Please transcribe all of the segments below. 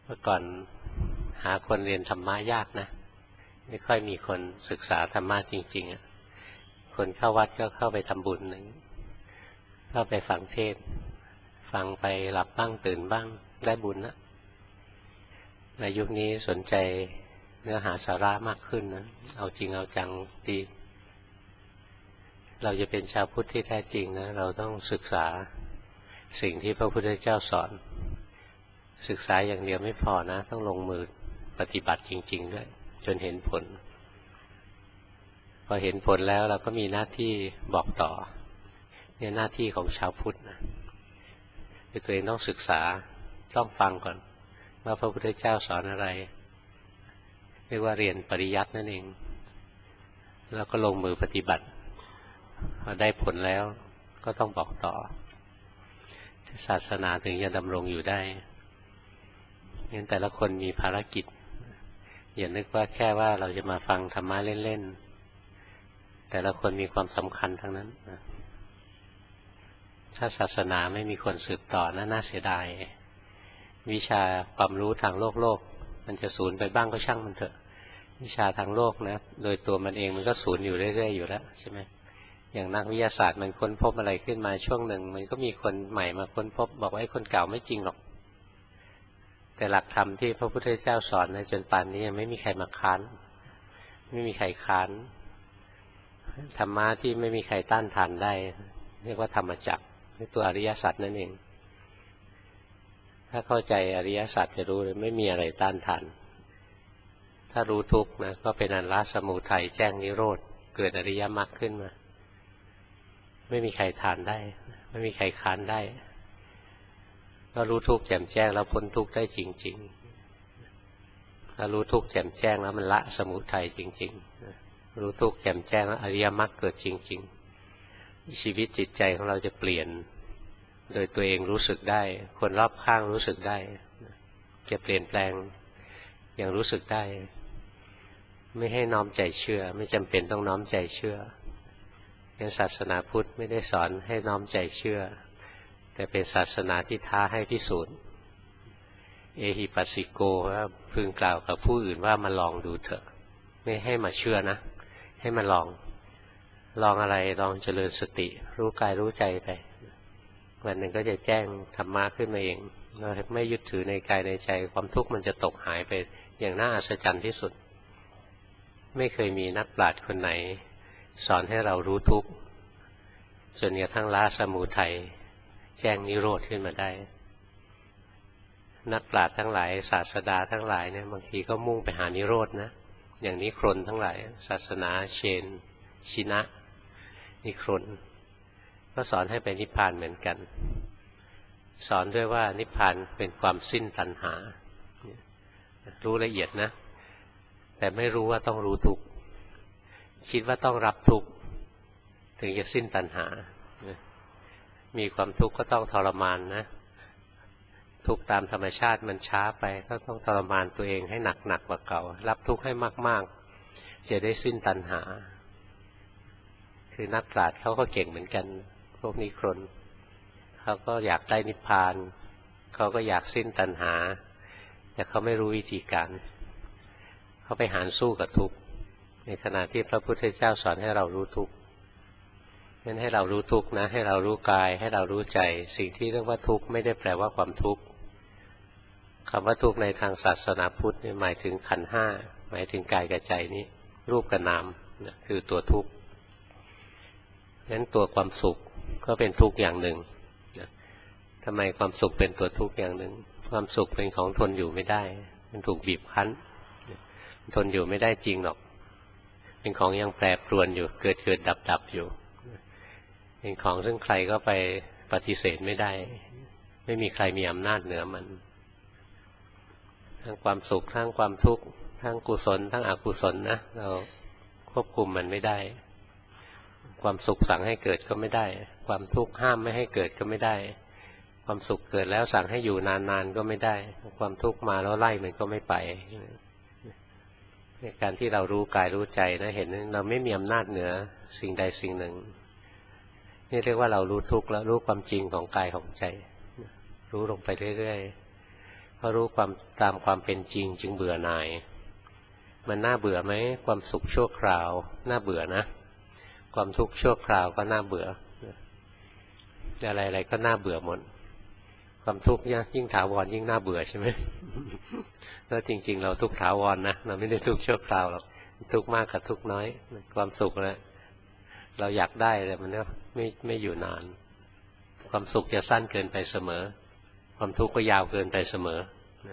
เมื่อก่อนหาคนเรียนธรรมะยากนะไม่ค่อยมีคนศึกษาธรรมะจริงๆคนเข้าวัดก็เข้าไปทำบุญหนึ่งเข้าไปฟังเทศฟังไปหลับบ้างตื่นบ้างได้บุญนะในยุคนี้สนใจเนื้อหาสาระมากขึ้นนะเอาจริงเอาจังดีเราจะเป็นชาวพุทธที่แท้จริงนะเราต้องศึกษาสิ่งที่พระพุทธเจ้าสอนศึกษาอย่างเดียวไม่พอนะต้องลงมือปฏิบัติจริงๆด้วยจนเห็นผลพอเห็นผลแล้วเราก็มีหน้าที่บอกต่อเนี่ยหน้าที่ของชาวพุทธนะคือตัวเองต้องศึกษาต้องฟังก่อนว่าพระพุทธเจ้าสอนอะไรเรียกว่าเรียนปริยัตินั่นเองแล้วก็ลงมือปฏิบัติพอได้ผลแล้วก็ต้องบอกต่อศาสนาถึงจะดำรงอยู่ได้งั้นแต่ละคนมีภารกิจอย่านึกว่าแค่ว่าเราจะมาฟังธรรมะเล่นๆแต่ละคนมีความสำคัญทั้งนั้นถ้าศาสนาไม่มีคนสืบต่อน่าเสียดายวิชาความรู้ทางโลกมันจะสูญไปบ้างก็ช่างมันเถอะวิชาทางโลกนะโดยตัวมันเองมันก็สูญอยู่เรื่อยๆอยู่แล้วใช่ไหมอย่างนักวิทยาศาสตร์มันค้นพบอะไรขึ้นมาช่วงหนึ่งมันก็มีคนใหม่มาค้นพบบอกว่าไอ้คนเก่าไม่จริงหรอกแต่หลักธรรมที่พระพุทธเจ้าสอนนะจนป่านนี้ยังไม่มีใครมาค้านไม่มีใครค้านธรรมะที่ไม่มีใครต้านทานได้เรียกว่าธรรมจักรตัวอริยสัจนั่นเองถ้าเข้าใจอริยสัจจะรู้เลยไม่มีอะไรต้านทานถ้ารู้ทุกข์นะก็เป็นอันละสมุทัยแจ้งนิโรธเกิดอริยมรรคขึ้นมาไม่มีใครทานได้ไม่มีใครค้านได้ก็รู้ทุกข์แจ่มแจ้งแล้วพ้นทุกข์ได้จริงๆถ้ารู้ทุกข์แจ่มแจ้งแล้วมันละสมุทัยจริงๆรู้ทุกข์แจ่มแจ้งแล้วอริยมรรคเกิดจริงๆชีวิตจิตใจของเราจะเปลี่ยนโดยตัวเองรู้สึกได้คนรอบข้างรู้สึกได้จะเปลี่ยนแปลงอย่างรู้สึกได้ไม่ให้น้อมใจเชื่อไม่จำเป็นต้องน้อมใจเชื่อเป็นศาสนาพุทธไม่ได้สอนให้น้อมใจเชื่อแต่เป็นศาสนาที่ท้าให้พิสูจน์เอหิปัสสิโกว่าพึงกล่าวกับผู้อื่นว่ามาลองดูเถอะไม่ให้มาเชื่อนะให้มาลองอะไรลองเจริญสติรู้กายรู้ใจไปวันหนึ่งก็จะแจ้งธรรมะขึ้นมาเองเราไม่ยึดถือในกายในใจความทุกข์มันจะตกหายไปอย่างน่าอัศจรรย์ที่สุดไม่เคยมีนักปราชญ์คนไหนสอนให้เรารู้ทุกข์จนกระทั่งละสมุทัยแจ้งนิโรธขึ้นมาได้นักปราชญ์ทั้งหลายศาสดาทั้งหลายเนี่ยบางทีก็มุ่งไปหานิโรธนะอย่างนิครนทั้งหลายศาสนาเชนชินะนิครนก็สอนให้ไปนิพพานเหมือนกันสอนด้วยว่านิพพานเป็นความสิ้นตัณหารู้ละเอียดนะแต่ไม่รู้ว่าต้องรู้ทุกข์คิดว่าต้องรับทุกข์ถึงจะสิ้นตัณหามีความทุกข์ก็ต้องทรมานนะทุกข์ตามธรรมชาติมันช้าไปก็ต้องทรมานตัวเองให้หนักกว่าเก่ารับทุกข์ให้มากๆจะได้สิ้นตัณหาคือนักปราชญ์เขาก็เก่งเหมือนกันพวกนิครนเขาก็อยากได้นิพพานเขาก็อยากสิ้นตัณหาแต่เขาไม่รู้วิธีการเขาไปหารสู้กับทุกข์ในขณะที่พระพุทธเจ้าสอนให้เรารู้ทุกข์งั้นให้เรารู้ทุกข์นะให้เรารู้กายให้เรารู้ใจสิ่งที่เรียกว่าทุกข์ไม่ได้แปลว่าความทุกข์คำว่าทุกข์ในทางศาสนาพุทธหมายถึงขันธ์ห้าหมายถึงกายกับใจนี้รูปกับนามคือตัวทุกข์งั้นตัวความสุขก็เป็นทุกข์อย่างหนึ่งทำไมความสุขเป็นตัวทุกข์อย่างหนึ่งความสุขเป็นของทนอยู่ไม่ได้มันถูกบีบคั้นทนอยู่ไม่ได้จริงหรอกเป็นของยังแปรปรวนอยู่เกิดดับอยู่เป็นของซึ่งใครก็ไปปฏิเสธไม่ได้ไม่มีใครมีอำนาจเหนือมันทั้งความสุขทั้งความทุกข์ทั้งกุศลทั้งอกุศลนะเราควบคุมมันไม่ได้ความสุขสั่งให้เกิดก็ไม่ได้ความทุกข์ห้ามไม่ให้เกิดก็ไม่ได้ความสุขเกิดแล้วสั่งให้อยู่นานๆก็ไม่ได้ความทุกข์มาแล้วไล่มันก็ไม่ไปในการที่เรารู้กายรู้ใจนะเห็นเราไม่มีอำนาจเหนือสิ่งใดสิ่งหนึ่งนี่เรียกว่าเรารู้ทุกข์แล้วรู้ความจริงของกายของใจรู้ลงไปเรื่อยๆราะรู้ความตามความเป็นจริงจึงเบื่อหน่ายมันน่าเบื่อไหมความสุขชั่วคราวน่าเบื่อนะความทุกข์ชั่วคราวก็น่าเบื่ออะไรๆก็น่าเบื่อหมดความทุกข์ยิ่งถาวรยิ่งน่าเบื่อใช่ไหมแล้วจริงๆเราทุกข์ถาวรนะเราไม่ได้ทุกข์ชั่วคราวหรอกทุกข์มากกับทุกข์น้อยความสุขนะเราอยากได้แต่มันก็ไม่อยู่นานความสุขจะสั้นเกินไปเสมอความทุกข์ก็ยาวเกินไปเสมอ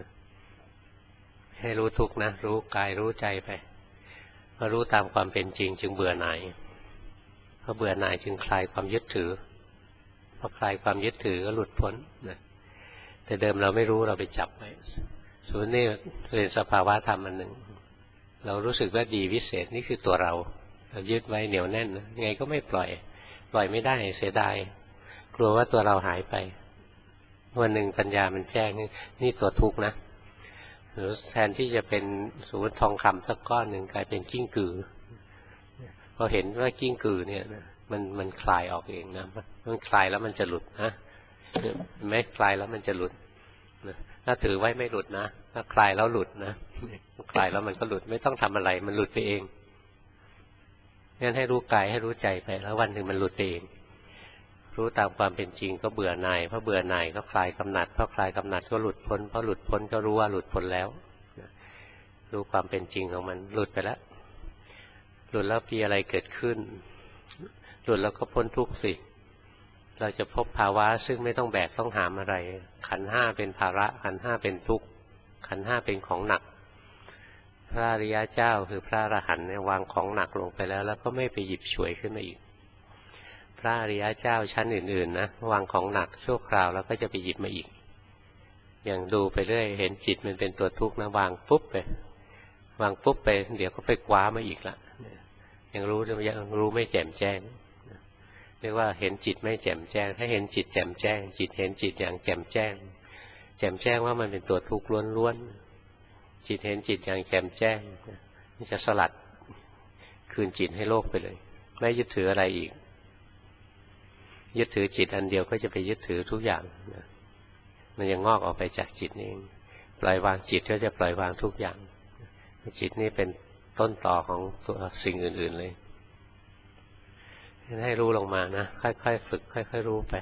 ให้รู้ทุกข์นะรู้กายรู้ใจไปพอรู้ตามความเป็นจริงจึงเบื่อหน่ายพอเบื่อหน่ายจึงคลายความยึดถือพอคลายความยึดถือก็หลุดพ้นนะแต่เดิมเราไม่รู้เราไปจับไว้ส่วนนี้เป็นสภาวะธรรมอันหนึ่งเรารู้สึกว่าดีวิเศษนี่คือตัวเรายึดไว้เหนียวแน่นนะไงก็ไม่ปล่อยไม่ได้เสียดายกลัวว่าตัวเราหายไปวันหนึ่งปัญญามันแจ้งนี่ตัวทุกข์นะหรือแทนที่จะเป็นสมมติทองคำสักก้อนหนึ่งกลายเป็นกิ้งกือพอเห็นว่ากิ้งกือเนี่ยมันคลายออกเองนะมันคลายแล้วมันจะหลุดนะไม่คลายแล้วมันจะหลุดถ้าถือไว้ไม่หลุดนะถ้าคลายแล้วหลุดนะคลายแล้วมันก็หลุดไม่ต้องทำอะไรมันหลุดไปเองงั้นให้รู้กายให้รู้ใจไปแล้ววันหนึ่งมันหลุดไปเองรู้ตามความเป็นจริงก็เบื่อหน่ายเพราะเบื่อหน่ายก็คลายกำหนัดเพราะคลายกำหนัดก็หลุดพ้นเพราะหลุดพ้นก็รู้ว่าหลุดพ้นแล้วรู้ความเป็นจริงของมันหลุดไปแล้วหลุดแล้วมีอะไรเกิดขึ้นหลุดแล้วก็พ้นทุกข์สิเราจะพบภาวะซึ่งไม่ต้องแบกต้องหามอะไรขันธ์ห้าเป็นภาระขันธ์ห้าเป็นทุกข์ขันธ์ห้าเป็นของหนักพระอริยเจ้าคือพระอรหันต์เนี่ยวางของหนักลงไปแล้วก็ไม่ไปหยิบฉวยขึ้นมาอีกพระอริยเจ้าชั้นอื่นๆนะวางของหนักชั่วคราวแล้วก็จะไปหยิบมาอีกอย่างดูไปเรื่อยเห็นจิตมันเป็นตัวทุกข์นะวางปุ๊บไปวางปุ๊บไปเดี๋ยวก็ไปคว้ามาอีกละยังรู้ไม่แจ่มแจ้งเรียกว่าเห็นจิตไม่แจ่มแจ้งถ้าเห็นจิตแจ่มแจ้งจิตเห็นจิตอย่างแจ่มแจ้งแจ่มแจ้งว่ามันเป็นตัวทุกข์ล้วนๆจิตเห็นจิตอย่างแจ่มแจ้งมันจะสลัดคืนจิตให้โลกไปเลยไม่ยึดถืออะไรอีกยึดถือจิตอันเดียวก็จะไปยึดถือทุกอย่างมันยังงอกออกไปจากจิตเองปล่อยวางจิตก็จะปล่อยวางทุกอย่างจิตนี่เป็นต้นต่อของตัวสิ่งอื่นๆเลยให้รู้ลงมานะค่อยๆฝึกค่อยๆรู้ไป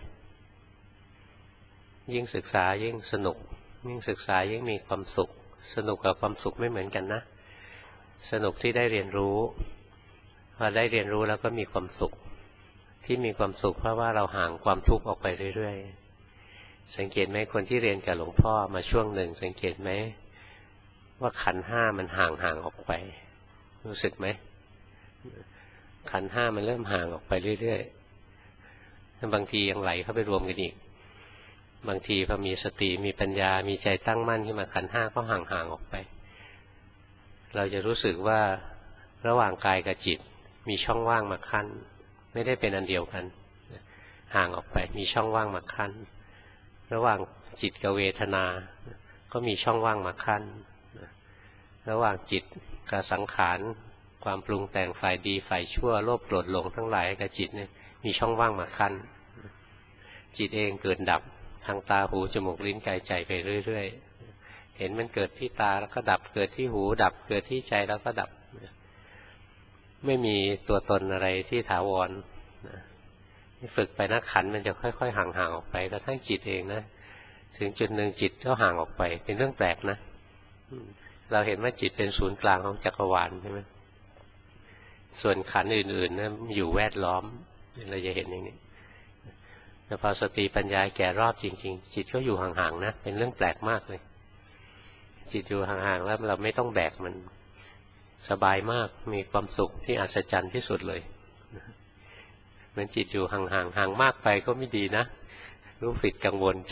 ยิ่งศึกษายิ่งสนุกยิ่งศึกษายิ่งมีความสุขสนุกกับความสุขไม่เหมือนกันนะสนุกที่ได้เรียนรู้พอได้เรียนรู้แล้วก็มีความสุขที่มีความสุขเพราะว่าเราห่างความทุกข์ออกไปเรื่อยๆสังเกตไหมคนที่เรียนกับหลวงพ่อมาช่วงหนึ่งสังเกตไหมว่าขันธ์ห้ามันห่างออกไปรู้สึกไหมขันธ์ห้ามันเริ่มห่างออกไปเรื่อยๆบางทียังไหลเข้าไปรวมกันอีกบางทีพอมีสติมีปัญญามีใจตั้งมั่นขึ้นมาขันธ์ห้าก็ห่างออกไปเราจะรู้สึกว่าระหว่างกายกับจิตมีช่องว่างมาขั้นไม่ได้เป็นอันเดียวกันห่างออกไปมีช่องว่างมาขั้นระหว่างจิตกับเวทนาก็มีช่องว่างมาขั้นระหว่างจิตกับสังขารความปรุงแต่งฝ่ายดีฝ่ายชั่วโลภโกรธหลงทั้งหลายกับจิตเนี่ยมีช่องว่างมาขั้นจิตเองเกิดดับทางตาหูจมูกลิ้นกายใจไปเรื่อยๆเห็นมันเกิดที่ตาแล้วก็ดับเกิดที่หูดับเกิดที่ใจแล้วก็ดับไม่มีตัวตนอะไรที่ถาวรฝึกไปนะขันมันจะค่อยๆห่างๆออกไปกระทั่งจิตเองนะถึงจุดหนึ่งจิตก็ห่างออกไปเป็นเรื่องแปลกนะเราเห็นว่าจิตเป็นศูนย์กลางของจักรวาลใช่ไหมส่วนขันอื่นๆนะอยู่แวดล้อมเราจะเห็นอย่างนี้แต่พอสติปัญญาแก่รอบจริงๆจิตก็อยู่ห่างๆนะเป็นเรื่องแปลกมากเลยจิตอยู่ห่างๆแล้วเราไม่ต้องแบกมันสบายมากมีความสุขที่อัศจรรย์ที่สุดเลยเหมือนจิตอยู่ห่างๆห่างมากไปก็ไม่ดีนะลูกศิษย์กังวลใจ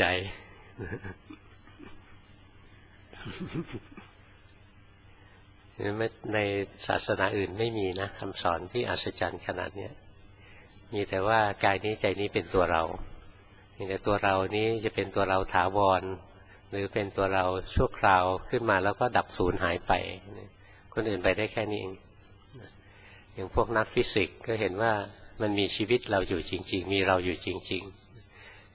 ในศาสนาอื่นไม่มีนะคำสอนที่อัศจรรย์ขนาดนี้มีแต่ว่ากายนี้ใจนี้เป็นตัวเราแต่ตัวเรานี้จะเป็นตัวเราถาวรหรือเป็นตัวเราชั่วคราวขึ้นมาแล้วก็ดับสูญหายไปคนอื่นไปได้แค่นี้เองอย่างพวกนักฟิสิกส์ก็เห็นว่ามันมีชีวิตเราอยู่จริงๆมีเราอยู่จริงๆ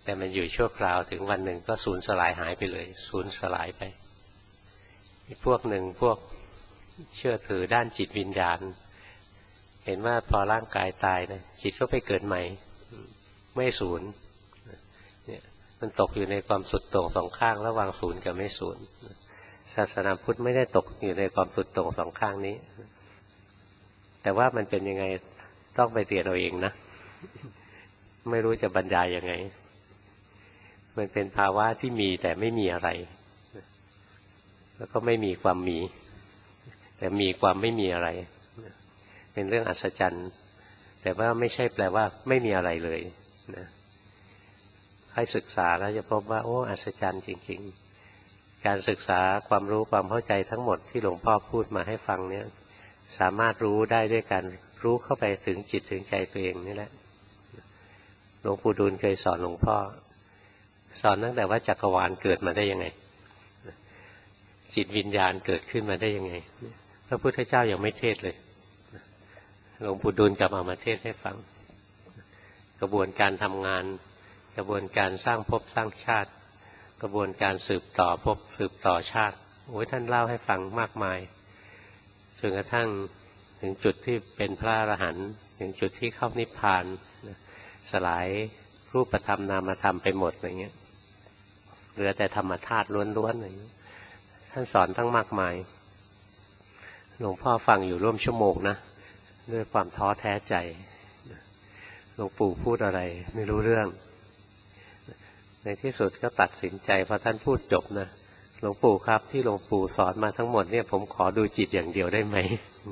แต่มันอยู่ชั่วคราวถึงวันหนึ่งก็สูญสลายหายไปเลยสูญสลายไปอีกพวกหนึ่งพวกเชื่อถือด้านจิตวิญญาณเห็นว่าพอร่างกายตายนะจิตก็ไปเกิดใหม่ไม่สูญเนี่ยมันตกอยู่ในความสุดโต่งสองข้างระหว่างสูญกับไม่สูญศาสนาพุทธไม่ได้ตกอยู่ในความสุดโต่งสองข้างนี้แต่ว่ามันเป็นยังไงต้องไปเรียนเอาเองนะไม่รู้จะบรรยายยังไงมันเป็นภาวะที่มีแต่ไม่มีอะไรแล้วก็ไม่มีความมีแต่มีความไม่มีอะไรเป็นเรื่องอัศจรรย์แต่ว่าไม่ใช่แปลว่าไม่มีอะไรเลยนะให้ศึกษาแล้วจะพบว่าโอ้อัศจรรย์จริงๆการศึกษาความรู้ความเข้าใจทั้งหมดที่หลวงพ่อพูดมาให้ฟังเนี่ยสามารถรู้ได้ด้วยการรู้เข้าไปถึงจิตถึงใจตัวเองนี่แหละหลวงปู่ดูลเคยสอนหลวงพ่อสอนตั้งแต่ว่าจักรวาลเกิดมาได้ยังไงจิตวิญญาณเกิดขึ้นมาได้ยังไงพระพุทธเจ้ายังไม่เทศเลยหลวงปู่ดูลกลับเอามาเทศให้ฟังกระบวนการทำงานกระบวนการสร้างภพสร้างชาติกระบวนการสืบต่อภพสืบต่อชาติโอ้ยท่านเล่าให้ฟังมากมายจนกระทั่งถึงจุดที่เป็นพระอรหันต์ถึงจุดที่เข้านิพพานสลายรูปธรรมนามธรรมไปหมดอะไรเงี้ยเหลือแต่ธรรมธาตุล้วนๆอย่างนี้ท่านสอนทั้งมากมายหลวงพ่อฟังอยู่ร่วมชั่วโมงนะด้วยความท้อแท้ใจหลวงปู่พูดอะไรไม่รู้เรื่องในที่สุดก็ตัดสินใจพอท่านพูดจบนะหลวงปู่ครับที่หลวงปู่สอนมาทั้งหมดเนี่ยผมขอดูจิตอย่างเดียวได้ไหม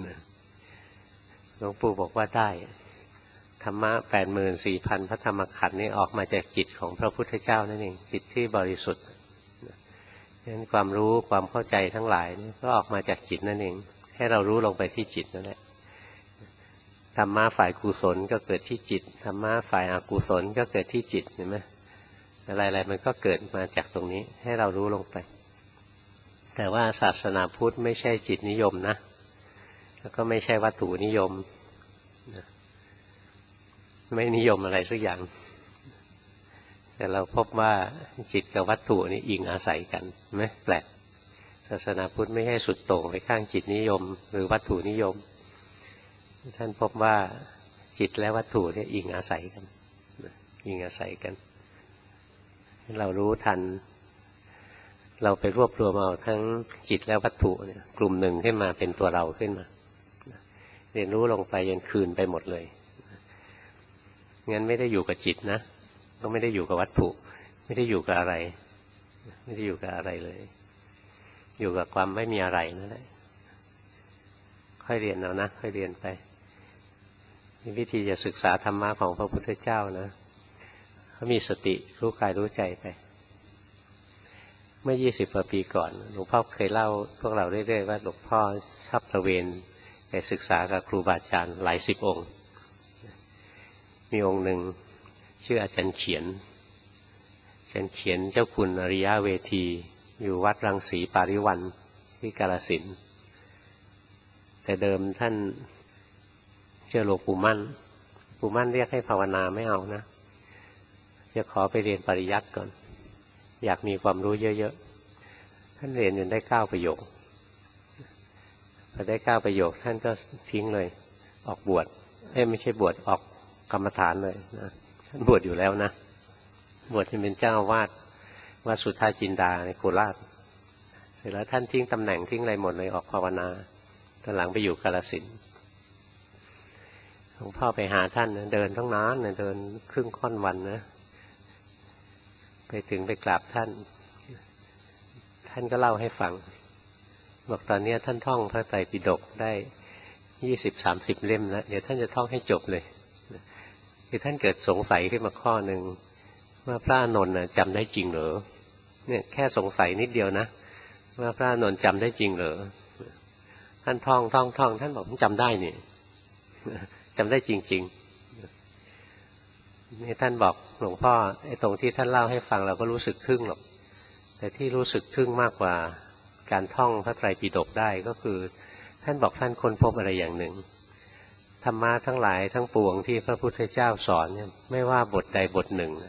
หลวงปู่บอกว่าได้ธรรมะ 84,000 พระธรรมขันธ์นี่ออกมาจากจิตของพระพุทธเจ้านั่นเองจิตที่บริสุทธิ์ฉะนั้นความรู้ความเข้าใจทั้งหลายนี่ก็ออกมาจากจิตนั่นเองให้เรารู้ลงไปที่จิตนั่นแหละธรรมะฝ่ายกุศลก็เกิดที่จิตธรรมะฝ่ายอกุศลก็เกิดที่จิตเห็นไหมอะไรๆมันก็เกิดมาจากตรงนี้ให้เรารู้ลงไปแต่ว่าศาสนาพุทธไม่ใช่จิตนิยมนะแล้วก็ไม่ใช่วัตถุนิยมไม่นิยมอะไรสักอย่างแต่เราพบว่าจิตกับวัตถุนี่อิงอาศัยกันไหมแปลกศาสนาพุทธไม่ให้สุดโต่งไปข้างจิตนิยมหรือวัตถุนิยมท่านพบว่าจิตและวัตถุเนี่ยอิงอาศัยกันอิงอาศัยกันเรารู้ทันเราไปรวบรวมเอาทั้งจิตและวัตถุเนี่ยกลุ่มหนึ่งขึ้นมาเป็นตัวเราขึ้นมาเรียนรู้ลงไปยันคืนไปหมดเลยงั้นไม่ได้อยู่กับจิตนะก็ไม่ได้อยู่กับวัตถุไม่ได้อยู่กับอะไรไม่ได้อยู่กับอะไรเลยอยู่กับความไม่มีอะไรนั่นแหละค่อยเรียนเอานะค่อยเรียนไปมีวิธีจะศึกษาธรรมะของพระพุทธเจ้านะเขามีสติรู้กายรู้ใจไปเมื่อ20 กว่าปีก่อนหลวงพ่อเคยเล่าพวกเราเรื่อยๆว่าหลวงพ่อชอบตระเวนไปศึกษากับครูบาอาจารย์หลาย10 องค์มีองค์หนึ่งชื่ออาจารย์เขียนอาจารย์เขียนเจ้าคุณอริยะเวทีอยู่วัดรังสีปาริวันที่กาฬสินธุ์แต่เดิมท่านเจอหลวงปู่มั่นปู่มั่นเรียกให้ภาวนาไม่เอานะจะขอไปเรียนปริยัติก่อนอยากมีความรู้เยอะๆท่านเรียนจนได้9 ประโยคพอได้9 ประโยคท่านก็ทิ้งเลยออกบวชไม่ใช่บวชออกกรรมฐานเลยนะท่านบวชอยู่แล้วนะบวชเป็นเจ้าอาวาสวัดสุทธาจินดาในโคราชเสร็จแล้วท่านทิ้งตำแหน่งทิ้งอะไรหมดเลยออกภาวนาตอนหลังไปอยู่กาฬสินธุ์หลวงพ่อไปหาท่านเดินทั้งนานเดินครึ่งค่อนวันนะไปถึงไปกราบท่านท่านก็เล่าให้ฟังบอกตอนนี้ท่านท่องพระไตรปิฎกได้20-30 เล่มแล้วเดี๋ยวท่านจะท่องให้จบเลยคือท่านเกิดสงสัยขึ้นมาข้อหนึ่งว่าพระอานนท์จำได้จริงเหรอเนี่ยแค่สงสัยนิดเดียวนะว่าพระอานนท์จำได้จริงเหรอท่านท่องท่านบอกผมจำได้นี่จำได้จริงๆนี่ท่านบอกหลวงพ่อไอ้ตรงที่ท่านเล่าให้ฟังเราก็รู้สึกทึ่งหรอกแต่ที่รู้สึกทึ่งมากกว่าการท่องพระไตรปิฎกได้ก็คือท่านบอกท่านค้นพบอะไรอย่างหนึ่งธรรมะทั้งหลายทั้งปวงที่พระพุทธเจ้าสอนเนี่ยไม่ว่าบทใดบทหนึ่ง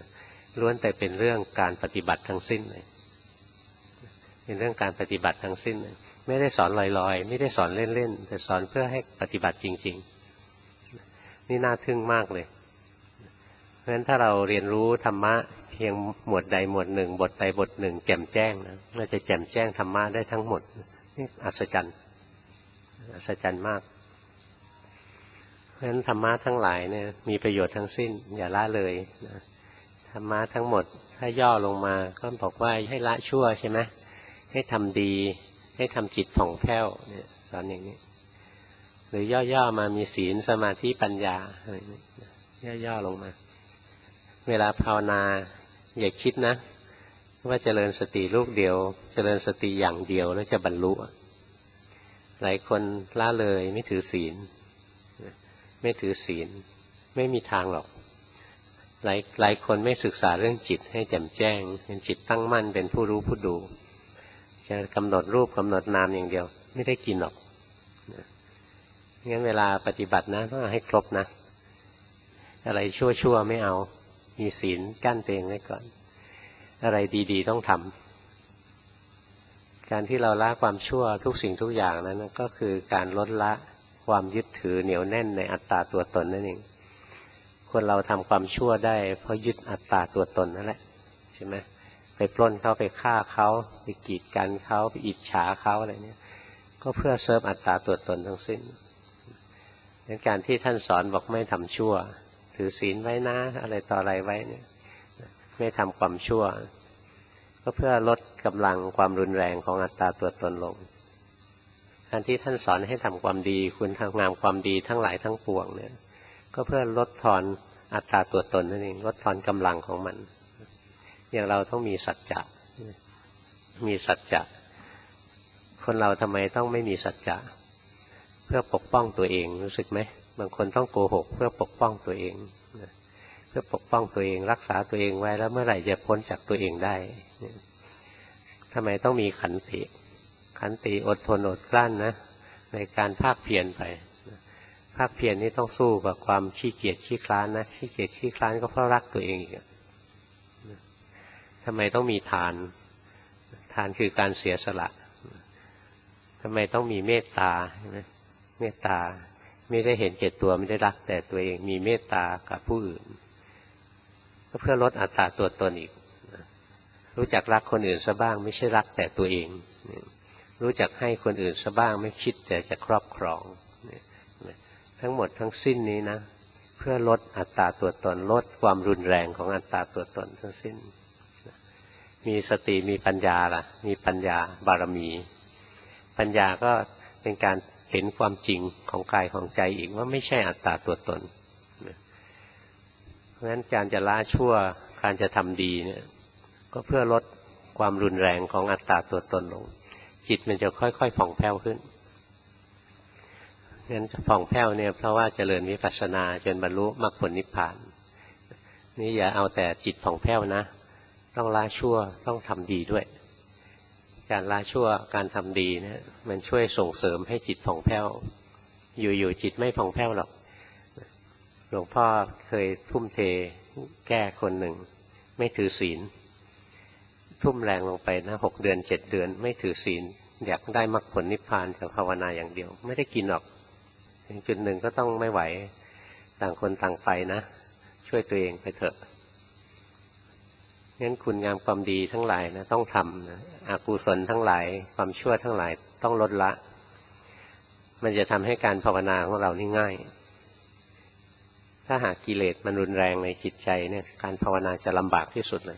ล้วนแต่เป็นเรื่องการปฏิบัติทั้งสิ้นเลยเป็นเรื่องการปฏิบัติทั้งสิ้นเลยไม่ได้สอนลอยๆไม่ได้สอนเล่นๆแต่สอนเพื่อให้ปฏิบัติจริงๆนี่น่าทึ่งมากเลยเพราะฉะนั้นถ้าเราเรียนรู้ธรรมะเพียงหมวดใดหมวดหนึ่งบทใดบทหนึ่งแจ่มแจ้งนะเราจะแจ่มแจ้งธรรมะได้ทั้งหมดนี่อัศจรรย์อัศจรรย์มากเพราะฉะนั้นธรรมะทั้งหลายเนี่ยมีประโยชน์ทั้งสิ้นอย่าละเลยนะธรรมะทั้งหมดถ้าย่อลงมาก็บอกว่าให้ละชั่วใช่ไหมให้ทำดีให้ทำจิตผ่องแผ้วเนี่ยสอนอย่างนี้หรือย่อๆมามีศีลสมาธิปัญญาอะไรนี้ย่อๆลงมาเวลาภาวนาอย่าคิดนะว่าเจริญสติลูกเดียวเจริญสติอย่างเดียวแล้วจะบรรลุหลายคนละเลยไม่ถือศีลไม่ถือศีลไม่มีทางหรอกหลายคนไม่ศึกษาเรื่องจิตให้แจ่มแจ้งเป็นจิตตั้งมั่นเป็นผู้รู้ผู้ดูจะกำหนดรูปกำหนดนามอย่างเดียวไม่ได้กินหรอกงั้นเวลาปฏิบัตินะต้องให้ครบนะอะไรชั่วไม่เอามีศีลกั้นตัวเองไว้ก่อนอะไรดีๆต้องทำการที่เราละความชั่วทุกสิ่งทุกอย่างนั้นก็คือการลดละความยึดถือเหนียวแน่นในอัตตาตัวตนนั่นเองคนเราทำความชั่วได้เพราะยึดอัตตาตัวตนนั่นแหละใช่ไหมไปปล้นเขาไปฆ่าเขาไปกีดกันเขาไปอิจฉาเขาอะไรเนี่ยก็เพื่อเซิร์ฟอัตตาตัวตนทั้งสิ้นดังการที่ท่านสอนบอกไม่ทำชั่วถือศีลไว้นะอะไรต่ออะไรไว้เนี่ยไม่ทำความชั่วก็เพื่อลดกำลังความรุนแรงของอัตตาตัวตนลงการที่ท่านสอนให้ทำความดีคุณทำงามความดีทั้งหลายทั้งปวงเนี่ยก็เพื่อลดทอนอัตตาตัวตนนั่นเองลดทอนกำลังของมันอย่างเราต้องมีสัจจะมีสัจจะคนเราทำไมต้องไม่มีสัจจะเพื่อปกป้องตัวเองรู้สึกไหมบางคนต้องโกหกเพื่อปกป้องตัวเองเพื่อปกป้องตัวเองรักษาตัวเองไว้แล้วเมื่อไหร่จะพ้นจากตัวเองได้ทำไมต้องมีขันติอดทนอดกลั้นนะในการภาคเพียรไปภาคเพียรนี่ต้องสู้กับความขี้เกียจขี้คร้านนะขี้เกียจขี้คร้านก็เพราะรักตัวเองอีกทำไมต้องมีทานคือการเสียสละทำไมต้องมีเมตตาใช่ไหมเมตตาไม่ได้เห็นแก่ตัวไม่ได้รักแต่ตัวเองมีเมตตากับผู้อื่นก็เพื่อลดอัตตาตัวตนอีกรู้จักรักคนอื่นซะบ้างไม่ใช่รักแต่ตัวเองรู้จักให้คนอื่นซะบ้างไม่คิดแต่จะครอบครองทั้งหมดทั้งสิ้นนี้นะเพื่อลดอัตตาตัวตนลดความรุนแรงของอัตตาตัวตนทั้งสิ้นมีสติมีปัญญาล่ะมีปัญญาบารมีปัญญาก็เป็นการเห็นความจริงของกายของใจอีกว่าไม่ใช่อัตตาตัวตนเพราะฉะนั้นการจะละชั่วการจะทำดีเนี่ยก็เพื่อลดความรุนแรงของอัตตาตัวตนลงจิตมันจะค่อยๆผ่องแผ้วขึ้นงั้นผ่องแผ้วเนี่ยเพราะว่าเจริญวิปัสสนาจนบรรลุมรรคผลนิพพานนี่อย่าเอาแต่จิตผ่องแผ้วนะต้องละชั่วต้องทำดีด้วยการละชั่วการทำดีเนี่ยมันช่วยส่งเสริมให้จิตผ่องแผ้วอยู่จิตไม่ผ่องแผ้วหรอกหลวงพ่อเคยทุ่มเทแก้คนหนึ่งไม่ถือศีลทุ่มแรงลงไปนะ6 เดือน7 เดือนไม่ถือศีลอยากได้มรรคผลนิพพานจะภาวนาอย่างเดียวไม่ได้กินหรอกถึงจุดหนึ่งก็ต้องไม่ไหวต่างคนต่างไปนะช่วยตัวเองไปเถอะงั้นคุณงามความดีทั้งหลายนะต้องทำนะอกุศลทั้งหลายความชั่วทั้งหลายต้องลดละมันจะทำให้การภาวนาของเรานี่ง่ายถ้าหากกิเลสมันรุนแรงในจิตใจเนี่ยการภาวนาจะลำบากที่สุดเลย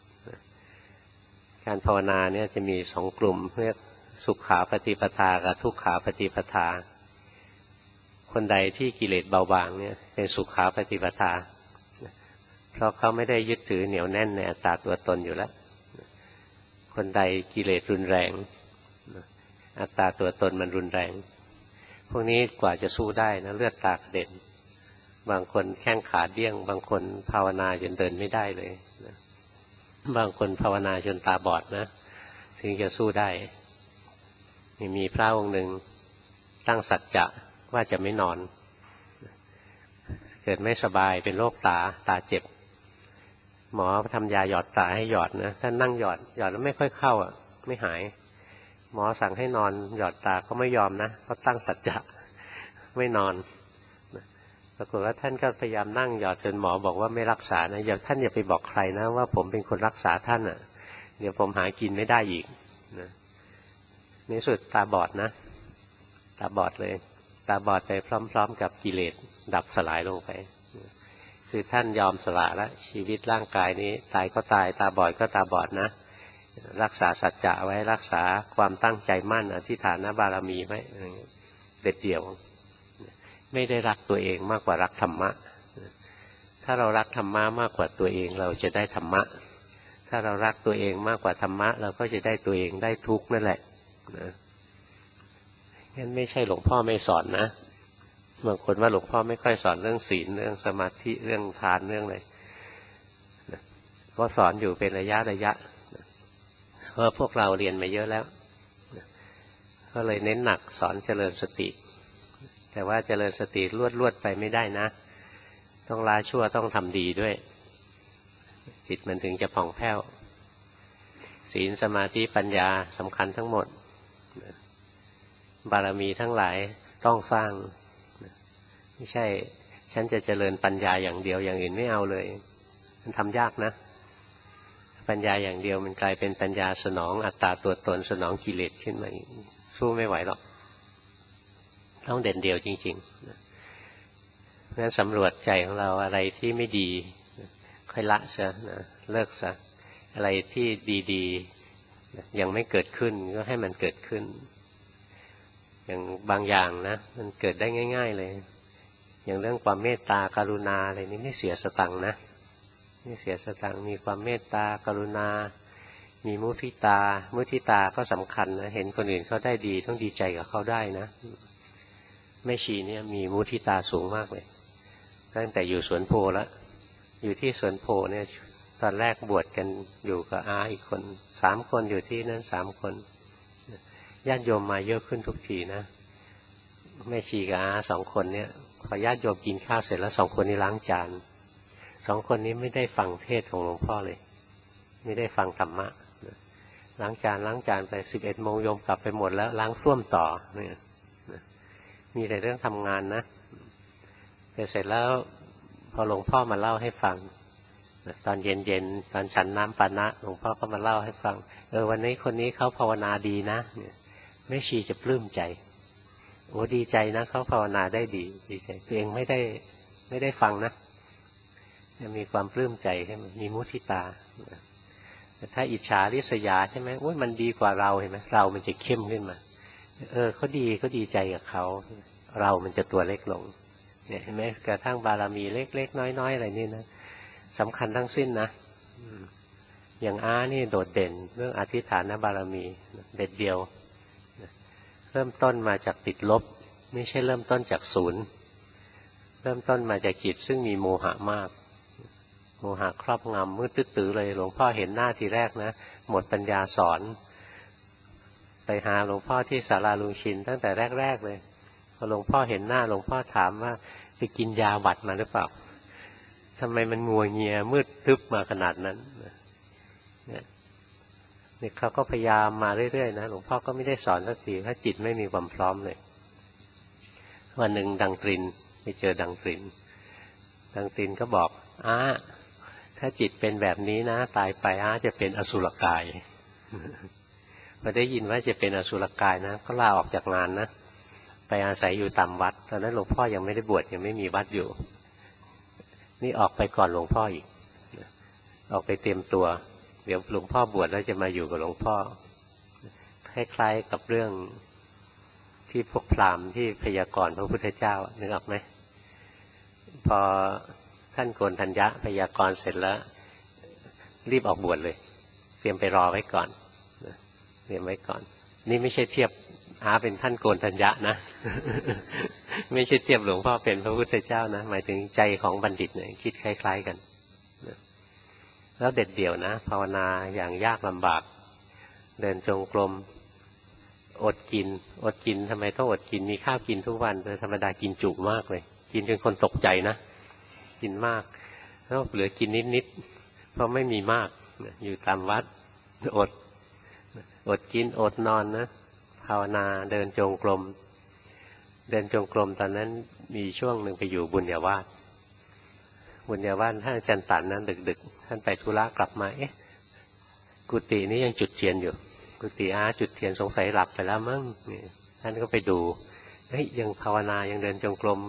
การภาวนาเนี่ยจะมี2 กลุ่มเรียกสุขาปฏิปทากับทุกขาปฏิปทาคนใดที่กิเลสเบาบางเนี่ยเป็นสุขาปฏิปทาเพราะเขาไม่ได้ยึดถือเหนียวแน่นในอัตตาตัวตนอยู่แล้วคนใดกิเลสรุนแรงอัตตาตัวตนมันรุนแรงพวกนี้กว่าจะสู้ได้นะเลือดตากเด่นบางคนแข้งขาเดี้ยงบางคนภาวนาจนเดินไม่ได้เลยบางคนภาวนาจนตาบอดนะถึงจะสู้ได้มีพระองค์หนึ่งตั้งสัจจะว่าจะไม่นอนเกิดไม่สบายเป็นโรคตาเจ็บหมอทำยาหยอดตาให้หยอดนะท่านนั่งหยอดแล้วไม่ค่อยเข้าไม่หายหมอสั่งให้นอนหยอดตาก็ไม่ยอมนะเขาตั้งสัจจะไม่นอนปรากฏว่าท่านก็พยายามนั่งหยอดจนหมอบอกว่าไม่รักษานะท่านอย่าไปบอกใครนะว่าผมเป็นคนรักษาท่านเดี๋ยวผมหากินไม่ได้อีกนะในสุดตาบอดนะตาบอดเลยตาบอดไปพร้อมๆกับกิเลสดับสลายลงไปคือท่านยอมสละแล้วชีวิตร่างกายนี้ตายก็ตายตาบอดก็ตาบอดนะรักษาสัจจะไว้รักษาความตั้งใจมั่นอธิษฐานบารมีไว้เด็ดเดี่ยวไม่ได้รักตัวเองมากกว่ารักธรรมะถ้าเรารักธรรมะมากกว่าตัวเองเราจะได้ธรรมะถ้าเรารักตัวเองมากกว่าธรรมะเราก็จะได้ตัวเองได้ทุกข์นั่นแหละงั้นไม่ใช่หลวงพ่อไม่สอนนะบางคนว่าหลวงพ่อไม่ค่อยสอนเรื่องศีลเรื่องสมาธิเรื่องทานเรื่องอะไรก็สอนอยู่เป็นระยะเพราะพวกเราเรียนมาเยอะแล้วก็เลยเน้นหนักสอนเจริญสติแต่ว่าเจริญสติลวดไปไม่ได้นะต้องละชั่วต้องทำดีด้วยจิตมันถึงจะผ่องแผ้วศีลสมาธิปัญญาสำคัญทั้งหมดบารมีทั้งหลายต้องสร้างไม่ใช่ฉันจะเจริญปัญญาอย่างเดียวอย่างอื่นไม่เอาเลยมันทำยากนะปัญญาอย่างเดียวมันกลายเป็นปัญญาสนองอัตตาตัวตนสนองกิเลสขึ้นมาสู้ไม่ไหวหรอกต้องเด่นเดียวจริงๆงั้นสำรวจใจของเราอะไรที่ไม่ดีค่อยละซะนะเลิกซะอะไรที่ดีๆยังไม่เกิดขึ้นก็ให้มันเกิดขึ้นอย่างบางอย่างนะมันเกิดได้ง่ายๆเลยอย่างเรื่องความเมตตากรุณาอะไรนี้ไม่เสียสตังค์นะไม่เสียสตังค์มีความเมตตากรุณามีมุทิตาก็สำคัญนะเห็นคนอื่นเขาได้ดีต้องดีใจกับเขาได้นะแม่ชีเนี่ยมีมุทิตาสูงมากเลยตั้งแต่อยู่สวนโพแล้วอยู่ที่สวนโพเนี่ยตอนแรกบวชกันอยู่กับอาอีกคน3 คนอยู่ที่นั้น3 คนญาติโยมมาเยอะขึ้นทุกทีนะแม่ชีกับอา2 คนเนี่ยพอญาติโยมกินข้าวเสร็จแล้ว2 คนนี้ล้างจาน2 คนนี้ไม่ได้ฟังเทศของหลวงพ่อเลยไม่ได้ฟังธรรมะล้างจานไป11 โมงโยมกลับไปหมดแล้วล้างส้วมต่อเนี่ยมีแต่เรื่องทำงานนะเสร็จแล้วพอหลวงพ่อมาเล่าให้ฟังตอนเย็นตอนฉันน้ำปานะหลวงพ่อก็มาเล่าให้ฟังวันนี้คนนี้เขาภาวนาดีนะแม่ชีจะปลื้มใจโอ้ดีใจนะเขาภาวนาได้ดีใจตัวเองไม่ได้ฟังนะจะมีความปลื้มใจใช่ไหมมีมุทิตาแต่ถ้าอิจฉาริษยาใช่ไหมโอ้ยมันดีกว่าเราเห็นไหมเรามันจะเข้มขึ้นมาเขาดีใจกับเขาเรามันจะตัวเล็กลงเนี่ยเห็นไหมกระทั่งบารมีเล็กๆน้อยๆอะไรนี่นะสำคัญทั้งสิ้นนะอย่างนี่โดดเด่นเรื่องอธิษฐานบารมีเด็ดเดียวเริ่มต้นมาจากติดลบไม่ใช่เริ่มต้นจากศูนย์เริ่มต้นมาจากจิตซึ่งมีโมหะมากโมหะครอบงำมืดตื้อเลยหลวงพ่อเห็นหน้าทีแรกนะหมดปัญญาสอนไปหาหลวงพ่อที่ศาลาลุงชินตั้งแต่แรกเลยพอหลวงพ่อเห็นหน้าหลวงพ่อถามว่าไปกินยาหวัดมาหรือเปล่าทำไมมันงัวเงียมืดทึบมาขนาดนั้นเนี่ยเขาก็พยายามมาเรื่อยๆนะหลวงพ่อก็ไม่ได้สอนสักทีถ้าจิตไม่มีความพร้อมเลยวันหนึ่งดังตรินไปเจอดังตรินก็บอกถ้าจิตเป็นแบบนี้นะตายไปจะเป็นอสุรกายพอได้ยินว่าจะเป็นอสุรกายนะก็ลาออกจากงานนะไปอาศัยอยู่ตามวัดตอนนั้นหลวงพ่อยังไม่ได้บวชยังไม่มีวัดอยู่นี่ออกไปก่อนหลวงพ่ออีกออกไปเตรียมตัวเดี๋ยวหลวงพ่อบวชแล้วจะมาอยู่กับหลวงพ่อคล้ายๆกับเรื่องที่พวกพราหมณ์ที่พยากรณ์พระพุทธเจ้านึกออกไหมพอท่านโกณฑัญญะพยากรณ์เสร็จแล้วรีบออกบวชเลยเตรียมไปรอไว้ก่อนเตรียมไว้ก่อนนี่ไม่ใช่เทียบเป็นท่านโกณฑัญญะนะ ไม่ใช่เทียบหลวงพ่อเป็นพระพุทธเจ้านะหมายถึงใจของบัณฑิตเนี่ยคิดคล้ายๆกันแล้วเด็ดเดี่ยวนะภาวนาอย่างยากลำบากเดินจงกรมอดกินทำไมต้องอดกินมีข้าวกินทุกวันแต่ธรรมดากินจุมากเลยกินจนคนตกใจนะกินมากแล้วเหลือกินนิดเพราะไม่มีมากอยู่ตามวัดอดกินอดนอนนะภาวนาเดินจงกรมตอนนั้นมีช่วงหนึ่งไปอยู่บุญญาวาสท่านอาจารย์ตันนั้นดึกๆท่านไปธุระกลับมากุฏินี้ยังจุดเทียนอยู่กุฏิจุดเทียนสงสัยหลับไปแล้วมั้งท่านก็ไปดูยังภาวนายังเดินจงกรม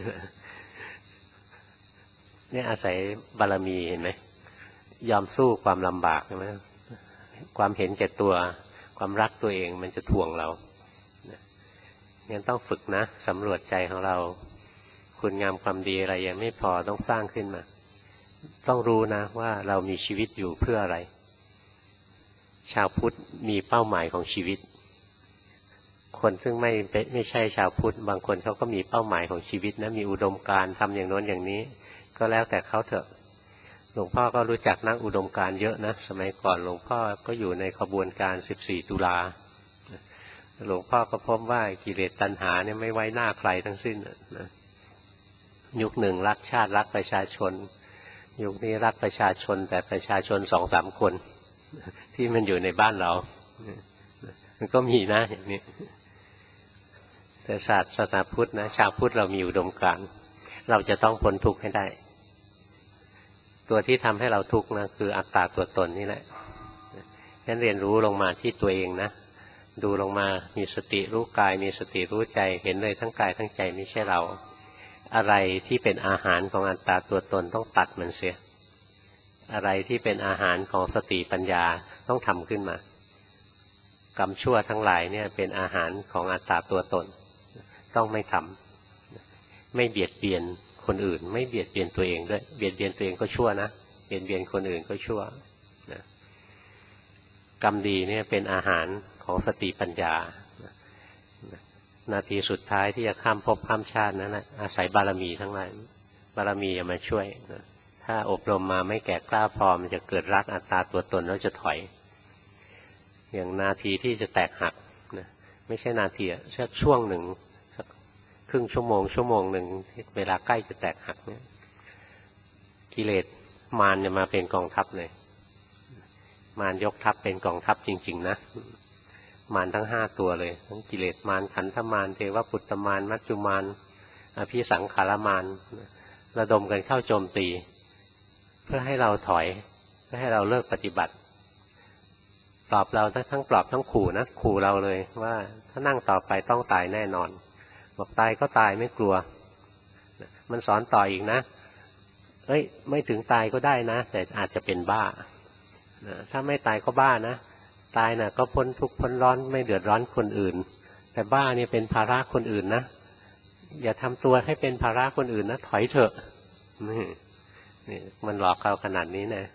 เนี่ยอาศัยบารมีเห็นไหมยอมสู้ความลำบากใช่ไหมความเห็นแก่ตัวความรักตัวเองมันจะถ่วงเรางั้นต้องฝึกนะสำรวจใจของเราคุณงามความดีอะไรยังไม่พอต้องสร้างขึ้นมาต้องรู้นะว่าเรามีชีวิตอยู่เพื่ออะไรชาวพุทธมีเป้าหมายของชีวิตคนซึ่งไม่ใช่ชาวพุทธบางคนเขาก็มีเป้าหมายของชีวิตนะมีอุดมการณ์ทำอย่างโน้นอย่างนี้ก็แล้วแต่เขาเถอะหลวงพ่อก็รู้จักนักอุดมการณ์เยอะนะสมัยก่อนหลวงพ่อก็อยู่ในขบวนการ14ตุลาหลวงพ่อก็พบว่ากิเลสตัณหาเนี่ยไม่ไว้หน้าใครทั้งสิ้นนะยุคหนึ่งรักชาติรักประชาชนยุคนี้รักประชาชนแต่ประชาชน 2-3 คนที่มันอยู่ในบ้านเรามันก็มีนะอย่างนี้แต่ศาสนาพุทธนะชาวพุทธเรามีอุดมการณ์เราจะต้องพ้นทุกข์ให้ได้ตัวที่ทำให้เราทุกข์นะคืออัตตาตัวตนนี่แหละงั้นเรียนรู้ลงมาที่ตัวเองนะดูลงมามีสติรู้กายมีสติรู้ใจเห็นเลยทั้งกายทั้งใจไม่ใช่เราอะไรที่เป็นอาหารของอัตตาตัวตนต้องตัดมันเสียอะไรที่เป็นอาหารของสติปัญญาต้องทำขึ้นมากรรมชั่วทั้งหลายเนี่ยเป็นอาหารของอัตตาตัวตนต้องไม่ทำไม่เบียดเบียนคนอื่นไม่เบียดเบียนตัวเองด้วยเบียดเบียนตัวเองก็ชั่วนะเบียดเบียนคนอื่นก็ชั่วนะกรรมดีเนี่ยเป็นอาหารของสติปัญญานาทีสุดท้ายที่จะข้ามภพข้ามชาตินั้นนะอาศัยบารมีทั้งหลายบารมีจะมาช่วยนะถ้าอบรมมาไม่แก่กล้าพอมันจะเกิดรักอัตตาตัวตนแล้วจะถอยอย่างนาทีที่จะแตกหักนะไม่ใช่นาทีสักช่วงหนึ่งสักครึ่งชั่วโมงหนึ่งเวลาใกล้จะแตกหักเนี่ยกิเลสมารจะมาเป็นกองทัพเลยมารยกทัพเป็นกองทัพจริงๆนะมารทั้ง5ตัวเลยทั้งกิเลสมารขันธมารเทวปุตตมารมัจจุมารอภิสังขารมารระดมกันเข้าโจมตีเพื่อให้เราถอยเพื่อให้เราเลิกปฏิบัติปลอบเราทั้งปลอบทั้งขู่นะขู่เราเลยว่าถ้านั่งต่อไปต้องตายแน่นอนบอกตายก็ตายไม่กลัวมันสอนต่ออีกนะไม่ถึงตายก็ได้นะแต่อาจจะเป็นบ้าถ้าไม่ตายก็บ้านะตายน่ะก็พ้นทุกข์พ้นร้อนไม่เดือดร้อนคนอื่นแต่บ้าเนี่ยเป็นภาระคนอื่นนะอย่าทำตัวให้เป็นภาระคนอื่นนะถอยเถอะนี่มันหลอกเราขนาดนี้นะ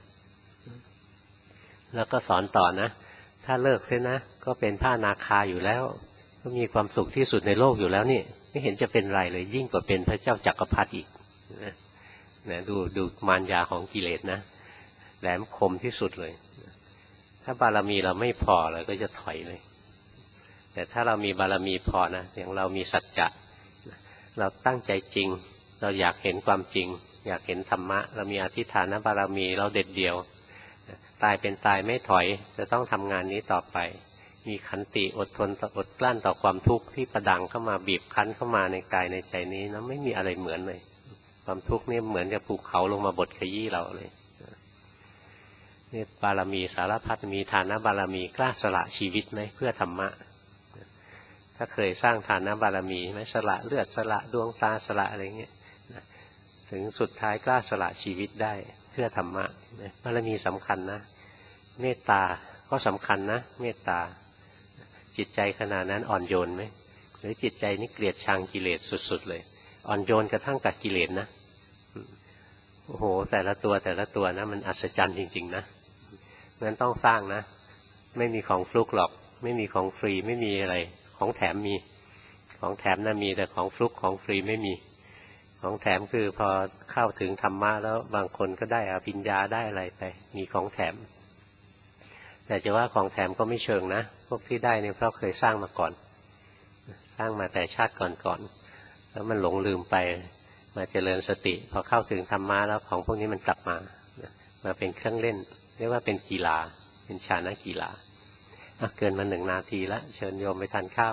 แล้วก็สอนต่อนะถ้าเลิกเสียนะก็เป็นพระอนาคาอยู่แล้วก็มีความสุขที่สุดในโลกอยู่แล้วนี่ไม่เห็นจะเป็นไรเลยยิ่งกว่าเป็นพระเจ้าจักรพรรดิอีกนะดูมารยาของกิเลสนะแหลมคมที่สุดเลยถ้าบารมีเราไม่พอเราก็จะถอยเลยแต่ถ้าเรามีบารมีพอนะอย่างเรามีสัจจะเราตั้งใจจริงเราอยากเห็นความจริงอยากเห็นธรรมะเรามีอธิฐานบารมีเราเด็ดเดี่ยวตายเป็นตายไม่ถอยจะต้องทำงานนี้ต่อไปมีขันติอดทนอดกลั้นต่อความทุกข์ที่ประดังเข้ามาบีบคั้นเข้ามาในกายในใจนี้นะไม่มีอะไรเหมือนเลยความทุกข์นี่เหมือนกับภูเขาลงมาบดขยี้เราเลยนี่บารมีสารพัดมีฐานบารมีกล้าสละชีวิตไหมเพื่อธรรมะถ้าเคยสร้างฐานบารมีไหมสละเลือดสละดวงตาสละอะไรเงี้ยถึงสุดท้ายกล้าสละชีวิตได้เพื่อธรรมะบารมีสำคัญนะเมตตาก็สำคัญนะเมตตาจิตใจขนาดนั้นอ่อนโยนไหมหรือจิตใจนี่เกลียดชังกิเลสสุดๆเลยอ่อนโยนกระทั่งกับกิเลสนะโอ้โหแต่ละตัวนะมันอัศจรรย์จริงๆนะงั้นต้องสร้างนะไม่มีของฟลุกหรอกไม่มีของฟรีไม่มีอะไรของแถมมีของแถมนะมีแต่ของฟลุกของฟรีไม่มีของแถมคือพอเข้าถึงธรรมะแล้วบางคนก็ได้อภิญญาได้อะไรไปมีของแถมแต่จะว่าของแถมก็ไม่เชิงนะพวกที่ได้เนี่ยเพราะเคยสร้างมาก่อนสร้างมาแต่ชาติก่อนแล้วมันหลงลืมไปมาเจริญสติพอเข้าถึงธรรมะแล้วของพวกนี้มันกลับมามาเป็นเครื่องเล่นเรียกว่าเป็นกีฬาเป็นฌานกีฬาเกินมา1 นาทีแล้วเชิญโยมไปทานข้าว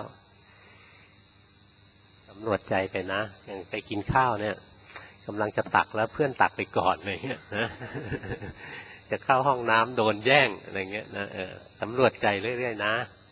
สำรวจใจไปนะอย่างไปกินข้าวเนี่ยกำลังจะตักแล้วเพื่อนตักไปก่อนอะไรเงี้ยนะจะเข้าห้องน้ำโดนแย่งอะไรเงี้ยนะสำรวจใจเรื่อยๆนะ